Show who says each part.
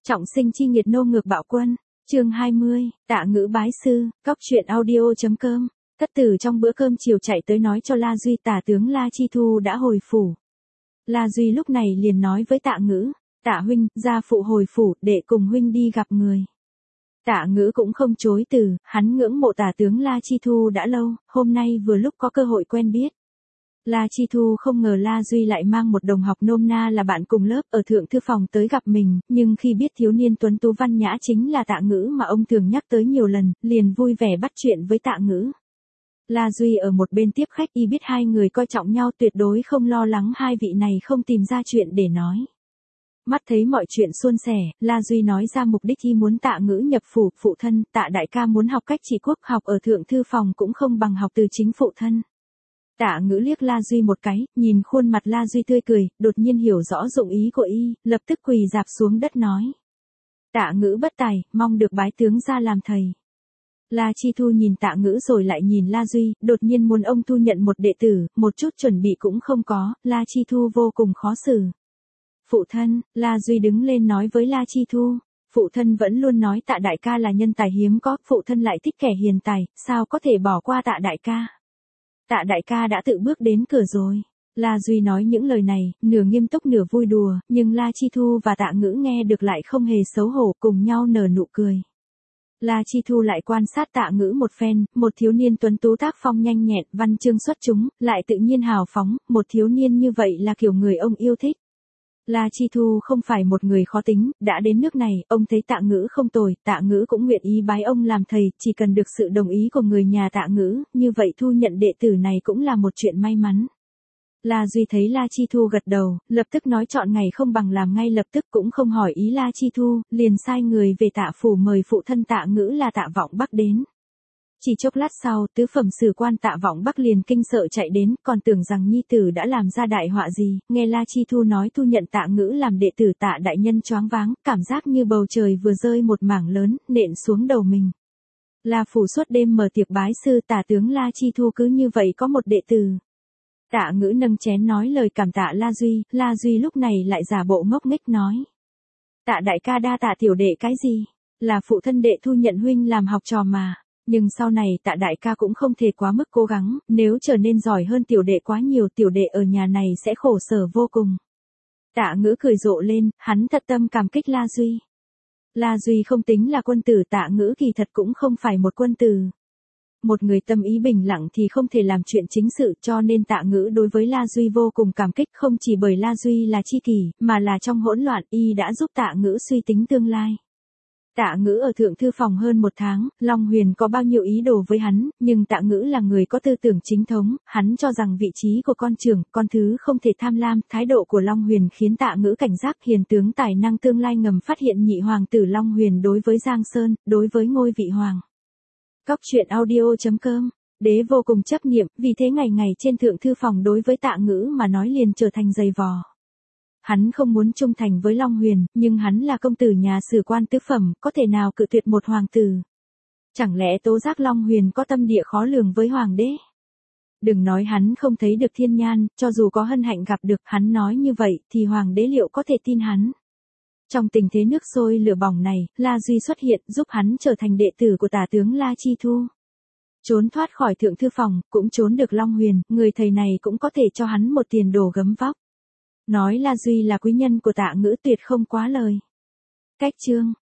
Speaker 1: Trọng sinh chi nghiệt nô ngược bạo quân, chương 20, Tạ Ngữ bái sư, Cóc truyện audio.com. Thất tử trong bữa cơm chiều chạy tới nói cho La Duy tả tướng La Chi Thu đã hồi phủ. La Duy lúc này liền nói với Tạ Ngữ, Tạ huynh, gia phụ hồi phủ, để cùng huynh đi gặp người. Tạ Ngữ cũng không chối từ, hắn ngưỡng mộ tả tướng La Chi Thu đã lâu, hôm nay vừa lúc có cơ hội quen biết. La Chi Thu không ngờ La Duy lại mang một đồng học nôm na là bạn cùng lớp ở thượng thư phòng tới gặp mình, nhưng khi biết thiếu niên tuấn tú văn nhã chính là Tạ Ngữ mà ông thường nhắc tới nhiều lần, liền vui vẻ bắt chuyện với Tạ Ngữ. La Duy ở một bên tiếp khách y biết hai người coi trọng nhau tuyệt đối không lo lắng hai vị này không tìm ra chuyện để nói. Mắt thấy mọi chuyện suôn sẻ, La Duy nói ra mục đích y muốn Tạ Ngữ nhập phủ, phụ thân, Tạ đại ca muốn học cách trị quốc, học ở thượng thư phòng cũng không bằng học từ chính phụ thân. Tạ Ngữ liếc La Duy một cái, nhìn khuôn mặt La Duy tươi cười, đột nhiên hiểu rõ dụng ý của y, lập tức quỳ rạp xuống đất nói. Tạ Ngữ bất tài, mong được bái tướng ra làm thầy. La Chi Thu nhìn Tạ Ngữ rồi lại nhìn La Duy, đột nhiên muốn ông thu nhận một đệ tử, một chút chuẩn bị cũng không có, La Chi Thu vô cùng khó xử. Phụ thân, La Duy đứng lên nói với La Chi Thu, phụ thân vẫn luôn nói Tạ đại ca là nhân tài hiếm có, phụ thân lại thích kẻ hiền tài, sao có thể bỏ qua Tạ đại ca. Tạ đại ca đã tự bước đến cửa rồi. La Duy nói những lời này, nửa nghiêm túc nửa vui đùa, nhưng La Chi Thu và Tạ Ngữ nghe được lại không hề xấu hổ, cùng nhau nở nụ cười. La Chi Thu lại quan sát Tạ Ngữ một phen, một thiếu niên tuấn tú tác phong nhanh nhẹn, văn chương xuất chúng, lại tự nhiên hào phóng, một thiếu niên như vậy là kiểu người ông yêu thích. La Chi Thu không phải một người khó tính, đã đến nước này, ông thấy Tạ Ngữ không tồi, Tạ Ngữ cũng nguyện ý bái ông làm thầy, chỉ cần được sự đồng ý của người nhà Tạ Ngữ, như vậy thu nhận đệ tử này cũng là một chuyện may mắn. La Duy thấy La Chi Thu gật đầu, lập tức nói chọn ngày không bằng làm ngay lập tức, cũng không hỏi ý La Chi Thu, liền sai người về Tạ phủ mời phụ thân Tạ Ngữ là Tạ Vọng Bắc đến. Chỉ chốc lát sau, tứ phẩm sử quan Tạ Vọng Bắc liền kinh sợ chạy đến, còn tưởng rằng nhi tử đã làm ra đại họa gì, nghe La Chi Thu nói thu nhận Tạ Ngữ làm đệ tử Tạ đại nhân choáng váng, cảm giác như bầu trời vừa rơi một mảng lớn, nện xuống đầu mình. La phủ suốt đêm mở tiệc bái sư, tả tướng La Chi Thu cứ như vậy có một đệ tử. Tạ Ngữ nâng chén nói lời cảm tạ La Duy lúc này lại giả bộ ngốc nghếch nói. Tạ đại ca đa tạ tiểu đệ cái gì, là phụ thân đệ thu nhận huynh làm học trò mà. Nhưng sau này Tạ đại ca cũng không thể quá mức cố gắng, nếu trở nên giỏi hơn tiểu đệ quá nhiều, tiểu đệ ở nhà này sẽ khổ sở vô cùng. Tạ Ngữ cười rộ lên, hắn thật tâm cảm kích La Duy. La Duy không tính là quân tử, Tạ Ngữ kỳ thật cũng không phải một quân tử. Một người tâm ý bình lặng thì không thể làm chuyện chính sự, cho nên Tạ Ngữ đối với La Duy vô cùng cảm kích, không chỉ bởi La Duy là tri kỷ, mà là trong hỗn loạn y đã giúp Tạ Ngữ suy tính tương lai. Tạ Ngữ ở thượng thư phòng hơn một tháng, Long Huyền có bao nhiêu ý đồ với hắn, nhưng Tạ Ngữ là người có tư tưởng chính thống, hắn cho rằng vị trí của con trưởng, con thứ không thể tham lam, thái độ của Long Huyền khiến Tạ Ngữ cảnh giác, hiền tướng tài năng tương lai ngầm phát hiện nhị hoàng tử Long Huyền đối với Giang Sơn, đối với ngôi vị hoàng. Cóc truyện audio.com, đế vô cùng chấp niệm, vì thế ngày ngày trên thượng thư phòng đối với Tạ Ngữ mà nói liền trở thành giày vò. Hắn không muốn trung thành với Long Huyền, nhưng hắn là công tử nhà sử quan tứ phẩm, có thể nào cự tuyệt một hoàng tử. Chẳng lẽ tố giác Long Huyền có tâm địa khó lường với hoàng đế? Đừng nói hắn không thấy được thiên nhan, cho dù có hân hạnh gặp được, hắn nói như vậy, thì hoàng đế liệu có thể tin hắn? Trong tình thế nước sôi lửa bỏng này, La Duy xuất hiện, giúp hắn trở thành đệ tử của tả tướng La Chi Thu. Trốn thoát khỏi thượng thư phòng, cũng trốn được Long Huyền, người thầy này cũng có thể cho hắn một tiền đồ gấm vóc. Nói La Duy là quý nhân của Tạ Ngữ tuyệt không quá lời. Cách chương